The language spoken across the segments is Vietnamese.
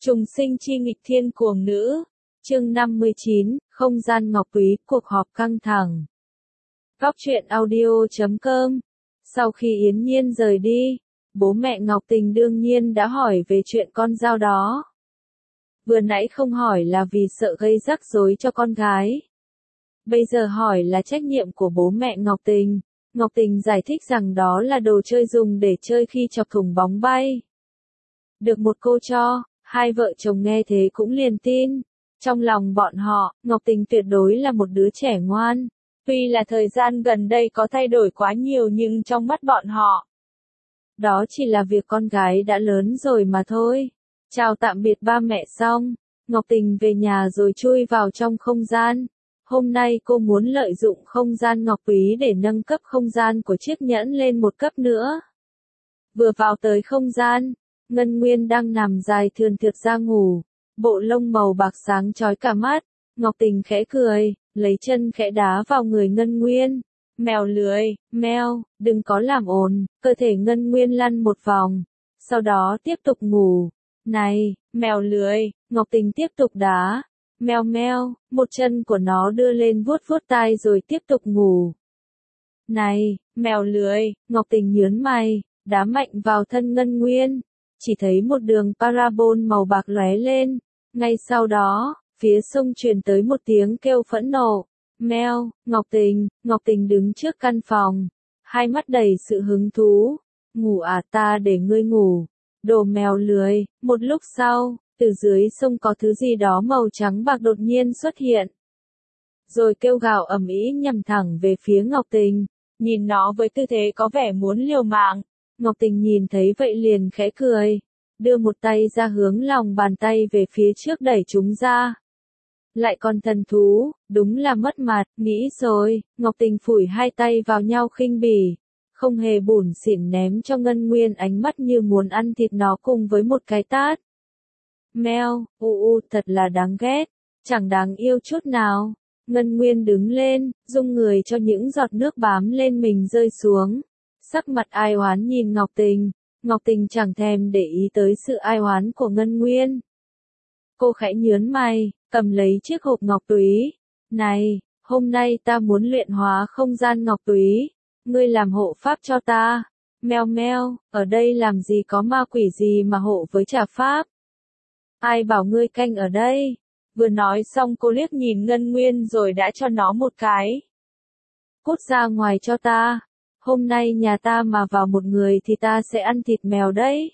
Trùng sinh chi nghịch thiên cuồng nữ. Chương 59, không gian ngọc túy, cuộc họp căng thẳng. Góc truyện audio.com. Sau khi Yến Nhiên rời đi, bố mẹ Ngọc Tình đương nhiên đã hỏi về chuyện con dao đó. Vừa nãy không hỏi là vì sợ gây rắc rối cho con gái. Bây giờ hỏi là trách nhiệm của bố mẹ Ngọc Tình. Ngọc Tình giải thích rằng đó là đồ chơi dùng để chơi khi chọc thủng bóng bay. Được một cô cho, hai vợ chồng nghe thế cũng liền tin. Trong lòng bọn họ, Ngọc Tình tuyệt đối là một đứa trẻ ngoan. Tuy là thời gian gần đây có thay đổi quá nhiều nhưng trong mắt bọn họ, đó chỉ là việc con gái đã lớn rồi mà thôi. Chào tạm biệt ba mẹ xong, Ngọc Tình về nhà rồi chui vào trong không gian. Hôm nay cô muốn lợi dụng không gian ngọc quý để nâng cấp không gian của chiếc nhẫn lên một cấp nữa. Vừa vào tới không gian, Ngân Nguyên đang nằm dài thườn thượt ra ngủ, bộ lông màu bạc sáng chói cả mắt. Ngọc Tình khẽ cười, lấy chân khẽ đá vào người Ngân Nguyên. Mèo lười, meo, đừng có làm ồn. Cơ thể Ngân Nguyên lăn một vòng, sau đó tiếp tục ngủ. Này, mèo lười, Ngọc Tình tiếp tục đá. Meo meo, một chân của nó đưa lên vuốt vuốt tai rồi tiếp tục ngủ. Này, mèo lười, Ngọc Tình nhướng mày, đá mạnh vào thân Ngân Nguyên. Chỉ thấy một đường parabol màu bạc lóe lên. Ngay sau đó, phía sông truyền tới một tiếng kêu phẫn nộ. Meo, Ngọc Tình đứng trước căn phòng, hai mắt đầy sự hứng thú. Ngủ à, ta để ngươi ngủ. Đồ mèo lười. Một lúc sau, từ dưới sông có thứ gì đó màu trắng bạc đột nhiên xuất hiện. Rồi kêu gào ầm ĩ nhằm thẳng về phía Ngọc Tình. Nhìn nó với tư thế có vẻ muốn liều mạng. Ngọc Tình nhìn thấy vậy liền khẽ cười, đưa một tay ra hướng lòng bàn tay về phía trước đẩy chúng ra. Lại còn thần thú, đúng là mất mặt, nghĩ rồi. Ngọc Tình phủi hai tay vào nhau khinh bỉ, không hề bủn xỉn ném cho Ngân Nguyên ánh mắt như muốn ăn thịt nó cùng với một cái tát. Meo, thật là đáng ghét, chẳng đáng yêu chút nào. Ngân Nguyên đứng lên, rung người cho những giọt nước bám lên mình rơi xuống. Sắc mặt ai oán nhìn Ngọc Tình. Ngọc Tình chẳng thèm để ý tới sự ai oán của Ngân Nguyên. Cô khẽ nhướng mày, cầm lấy chiếc hộp ngọc túy. Này, hôm nay ta muốn luyện hóa không gian ngọc túy. Ngươi làm hộ pháp cho ta. Meo meo, ở đây làm gì có ma quỷ gì mà hộ với trả pháp. Ai bảo ngươi canh ở đây. Vừa nói xong cô liếc nhìn Ngân Nguyên rồi đã cho nó một cái. Cút ra ngoài cho ta. Hôm nay nhà ta mà vào một người thì ta sẽ ăn thịt mèo đấy.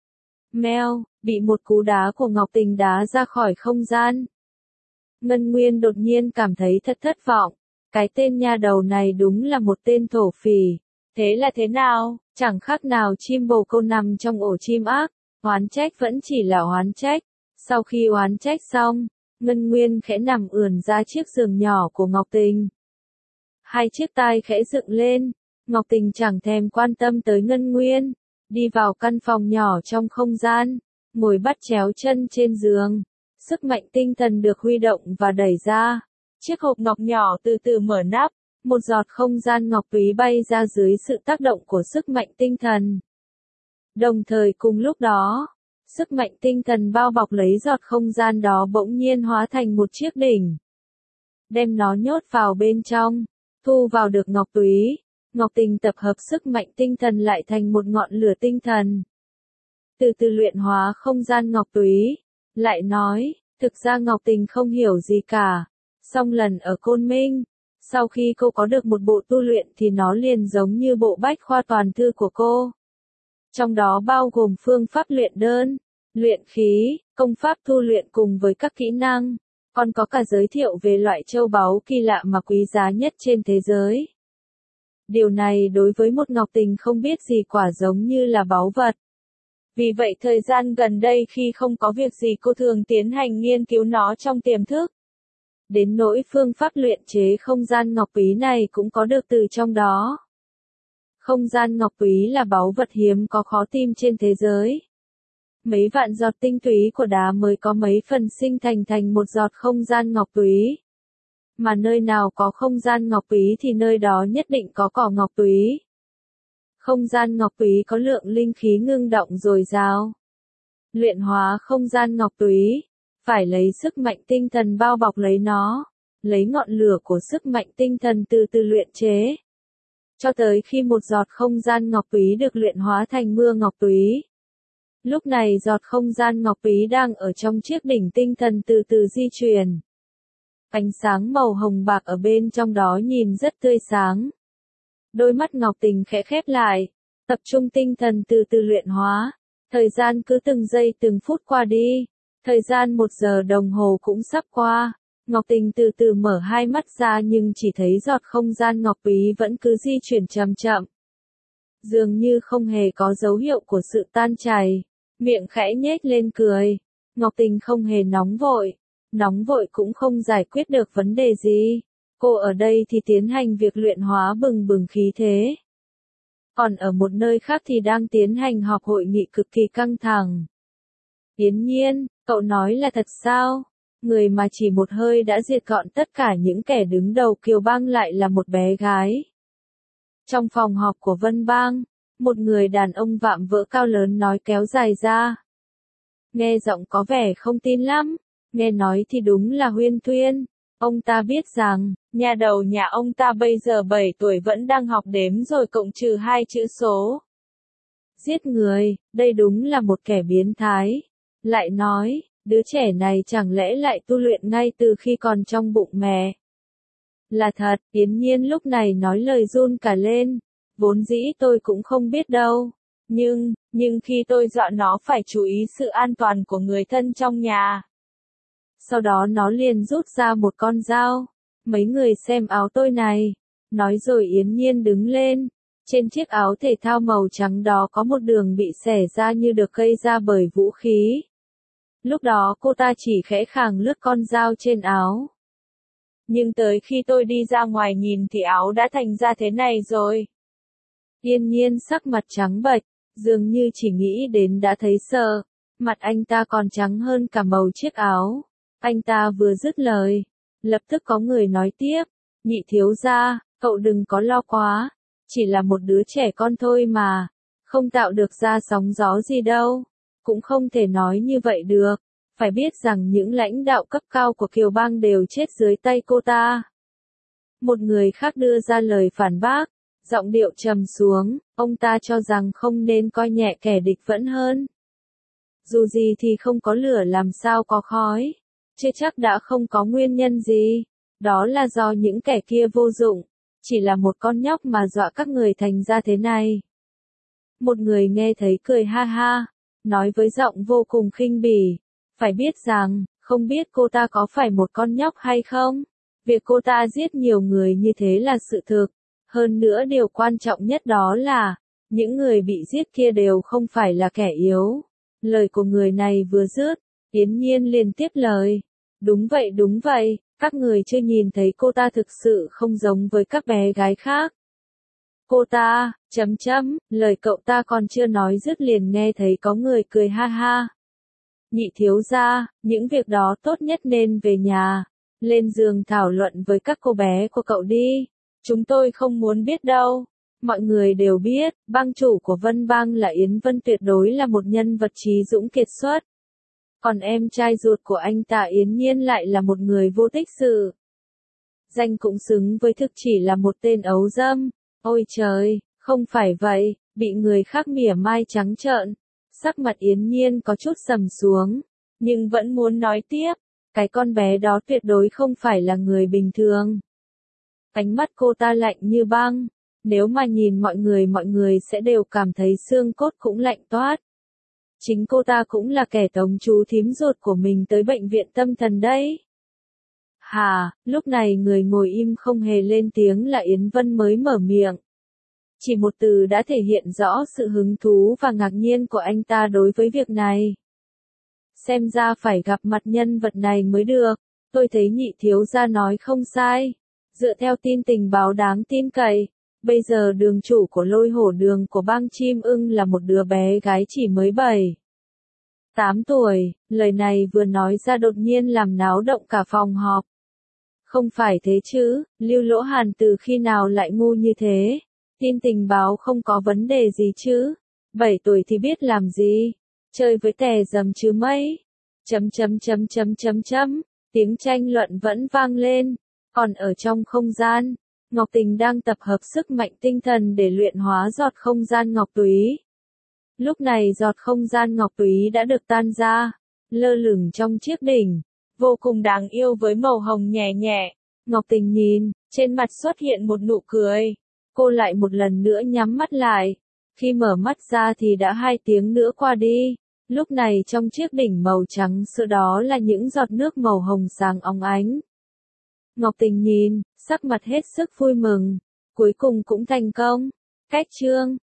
Meo, bị một cú đá của Ngọc Tình đá ra khỏi không gian. Ngân Nguyên đột nhiên cảm thấy thật thất vọng. Cái tên nha đầu này đúng là một tên thổ phỉ. Thế là thế nào, chẳng khác nào chim bồ câu nằm trong ổ chim ác. Oán trách vẫn chỉ là oán trách. Sau khi oán trách xong, Ngân Nguyên khẽ nằm ườn ra chiếc giường nhỏ của Ngọc Tình. Hai chiếc tai khẽ dựng lên. Ngọc Tình chẳng thèm quan tâm tới Ngân Nguyên, đi vào căn phòng nhỏ trong không gian, ngồi bắt chéo chân trên giường. Sức mạnh tinh thần được huy động và đẩy ra. Chiếc hộp ngọc nhỏ từ từ mở nắp, một giọt không gian ngọc túy bay ra dưới sự tác động của sức mạnh tinh thần. Đồng thời cùng lúc đó, sức mạnh tinh thần bao bọc lấy giọt không gian đó bỗng nhiên hóa thành một chiếc đỉnh. Đem nó nhốt vào bên trong, thu vào được ngọc túy. Ngọc Tình tập hợp sức mạnh tinh thần lại thành một ngọn lửa tinh thần. Từ từ luyện hóa không gian ngọc túy. Lại nói, thực ra Ngọc Tình không hiểu gì cả. Song lần ở Côn Minh, sau khi cô có được một bộ tu luyện thì nó liền giống như bộ bách khoa toàn thư của cô. Trong đó bao gồm phương pháp luyện đơn, luyện khí, công pháp tu luyện cùng với các kỹ năng. Còn có cả giới thiệu về loại châu báu kỳ lạ mà quý giá nhất trên thế giới. Điều này đối với một Ngọc Tình không biết gì quả giống như là báu vật. Vì vậy thời gian gần đây khi không có việc gì cô thường tiến hành nghiên cứu nó trong tiềm thức. Đến nỗi phương pháp luyện chế không gian ngọc túy này cũng có được từ trong đó. Không gian ngọc túy là báu vật hiếm có khó tìm trên thế giới. Mấy vạn giọt tinh túy của đá mới có mấy phần sinh thành một giọt không gian ngọc túy. Mà nơi nào có không gian ngọc túy thì nơi đó nhất định có cỏ ngọc túy. Không gian ngọc túy có lượng linh khí ngưng động dồi dào. Luyện hóa không gian ngọc túy, phải lấy sức mạnh tinh thần bao bọc lấy nó, lấy ngọn lửa của sức mạnh tinh thần từ từ luyện chế. Cho tới khi một giọt không gian ngọc túy được luyện hóa thành mưa ngọc túy. Lúc này giọt không gian ngọc túy đang ở trong chiếc đỉnh tinh thần từ từ di chuyển. Ánh sáng màu hồng bạc ở bên trong đó nhìn rất tươi sáng. Đôi mắt Ngọc Tình khẽ khép lại, tập trung tinh thần từ từ luyện hóa. Thời gian cứ từng giây từng phút qua đi. Thời gian 1 giờ đồng hồ cũng sắp qua. Ngọc Tình từ từ mở hai mắt ra nhưng chỉ thấy giọt không gian ngọc túy vẫn cứ di chuyển chậm chậm. Dường như không hề có dấu hiệu của sự tan chảy. Miệng khẽ nhếch lên cười. Ngọc Tình không hề nóng vội. Nóng vội cũng không giải quyết được vấn đề gì. Cô ở đây thì tiến hành việc luyện hóa bừng bừng khí thế. Còn ở một nơi khác thì đang tiến hành họp hội nghị cực kỳ căng thẳng. Yến Nhiên, cậu nói là thật sao? Người mà chỉ một hơi đã diệt gọn tất cả những kẻ đứng đầu Kiều Bang lại là một bé gái. Trong phòng họp của Vân Bang, một người đàn ông vạm vỡ cao lớn nói kéo dài ra. Nghe giọng có vẻ không tin lắm, nghe nói thì đúng là Huyên Thuyên. Ông ta biết rằng, nhà đầu nhà ông ta bây giờ 7 tuổi vẫn đang học đếm rồi cộng trừ 2 chữ số. Giết người, đây đúng là một kẻ biến thái. Lại nói, đứa trẻ này chẳng lẽ lại tu luyện ngay từ khi còn trong bụng mẹ. Là thật, Yến Nhiên lúc này nói lời run cả lên. Vốn dĩ tôi cũng không biết đâu. Nhưng khi tôi dọa nó phải chú ý sự an toàn của người thân trong nhà. Sau đó nó liền rút ra một con dao. Mấy người xem áo tôi này. Nói rồi Yến Nhiên đứng lên. Trên chiếc áo thể thao màu trắng đó có một đường bị xẻ ra như được gây ra bởi vũ khí. Lúc đó cô ta chỉ khẽ khàng lướt con dao trên áo. Nhưng tới khi tôi đi ra ngoài nhìn thì áo đã thành ra thế này rồi. Yên Nhiên sắc mặt trắng bệch, dường như chỉ nghĩ đến đã thấy sợ. Mặt anh ta còn trắng hơn cả màu chiếc áo. Anh ta vừa dứt lời, lập tức có người nói tiếp. Nhị thiếu gia, cậu đừng có lo quá. Chỉ là một đứa trẻ con thôi mà. Không tạo được ra sóng gió gì đâu. Cũng không thể nói như vậy được. Phải biết rằng những lãnh đạo cấp cao của Kiều Bang đều chết dưới tay cô ta. Một người khác đưa ra lời phản bác, giọng điệu trầm xuống, ông ta cho rằng không nên coi nhẹ kẻ địch vẫn hơn. Dù gì thì không có lửa làm sao có khói, chưa chắc đã không có nguyên nhân gì, đó là do những kẻ kia vô dụng, chỉ là một con nhóc mà dọa các người thành ra thế này. Một người nghe thấy cười ha ha, nói với giọng vô cùng khinh bỉ, phải biết rằng, không biết cô ta có phải một con nhóc hay không? Việc cô ta giết nhiều người như thế là sự thực. Hơn nữa điều quan trọng nhất đó là, những người bị giết kia đều không phải là kẻ yếu. Lời của người này vừa dứt, Yến Nhiên liền tiếp lời. Đúng vậy, các người chưa nhìn thấy cô ta thực sự không giống với các bé gái khác. Cô ta, lời cậu ta còn chưa nói dứt liền nghe thấy có người cười ha ha. Nhị thiếu gia, những việc đó tốt nhất nên về nhà, lên giường thảo luận với các cô bé của cậu đi. Chúng tôi không muốn biết đâu. Mọi người đều biết, bang chủ của Vân Bang là Yến Vân tuyệt đối là một nhân vật trí dũng kiệt xuất. Còn em trai ruột của anh ta Yến Nhiên lại là một người vô tích sự. Danh cũng xứng với thực chỉ là một tên ấu dâm. Ôi trời, không phải vậy, bị người khác mỉa mai trắng trợn. Sắc mặt Yến Nhiên có chút sầm xuống, nhưng vẫn muốn nói tiếp, cái con bé đó tuyệt đối không phải là người bình thường. Ánh mắt cô ta lạnh như băng, nếu mà nhìn mọi người sẽ đều cảm thấy xương cốt cũng lạnh toát. Chính cô ta cũng là kẻ tống chú thím ruột của mình tới bệnh viện tâm thần đấy. Lúc này người ngồi im không hề lên tiếng là Yến Vân mới mở miệng. Chỉ một từ đã thể hiện rõ sự hứng thú và ngạc nhiên của anh ta đối với việc này. Xem ra phải gặp mặt nhân vật này mới được, tôi thấy nhị thiếu gia nói không sai. Dựa theo tin tình báo đáng tin cậy, bây giờ đường chủ của Lôi Hổ Đường của bang Chim Ưng là một đứa bé gái chỉ mới 8 tuổi, lời này vừa nói ra đột nhiên làm náo động cả phòng họp. Không phải thế chứ, Lưu Lỗ Hàn từ khi nào lại ngu như thế? Tin tình báo không có vấn đề gì chứ? 7 tuổi thì biết làm gì? chơi với tè dầm chứ mấy. Tiếng tranh luận vẫn vang lên. Còn ở trong không gian, Ngọc Tình đang tập hợp sức mạnh tinh thần để luyện hóa giọt không gian ngọc túy. Lúc này giọt không gian ngọc túy đã được tan ra, lơ lửng trong chiếc đỉnh, vô cùng đáng yêu với màu hồng nhẹ nhẹ. Ngọc Tình nhìn, trên mặt xuất hiện một nụ cười. Cô lại một lần nữa nhắm mắt lại. Khi mở mắt ra thì đã 2 tiếng nữa qua đi. Lúc này trong chiếc đỉnh màu trắng sữa đó là những giọt nước màu hồng sáng óng ánh. Ngọc Tình nhìn, sắc mặt hết sức vui mừng. Cuối cùng cũng thành công. Cách chương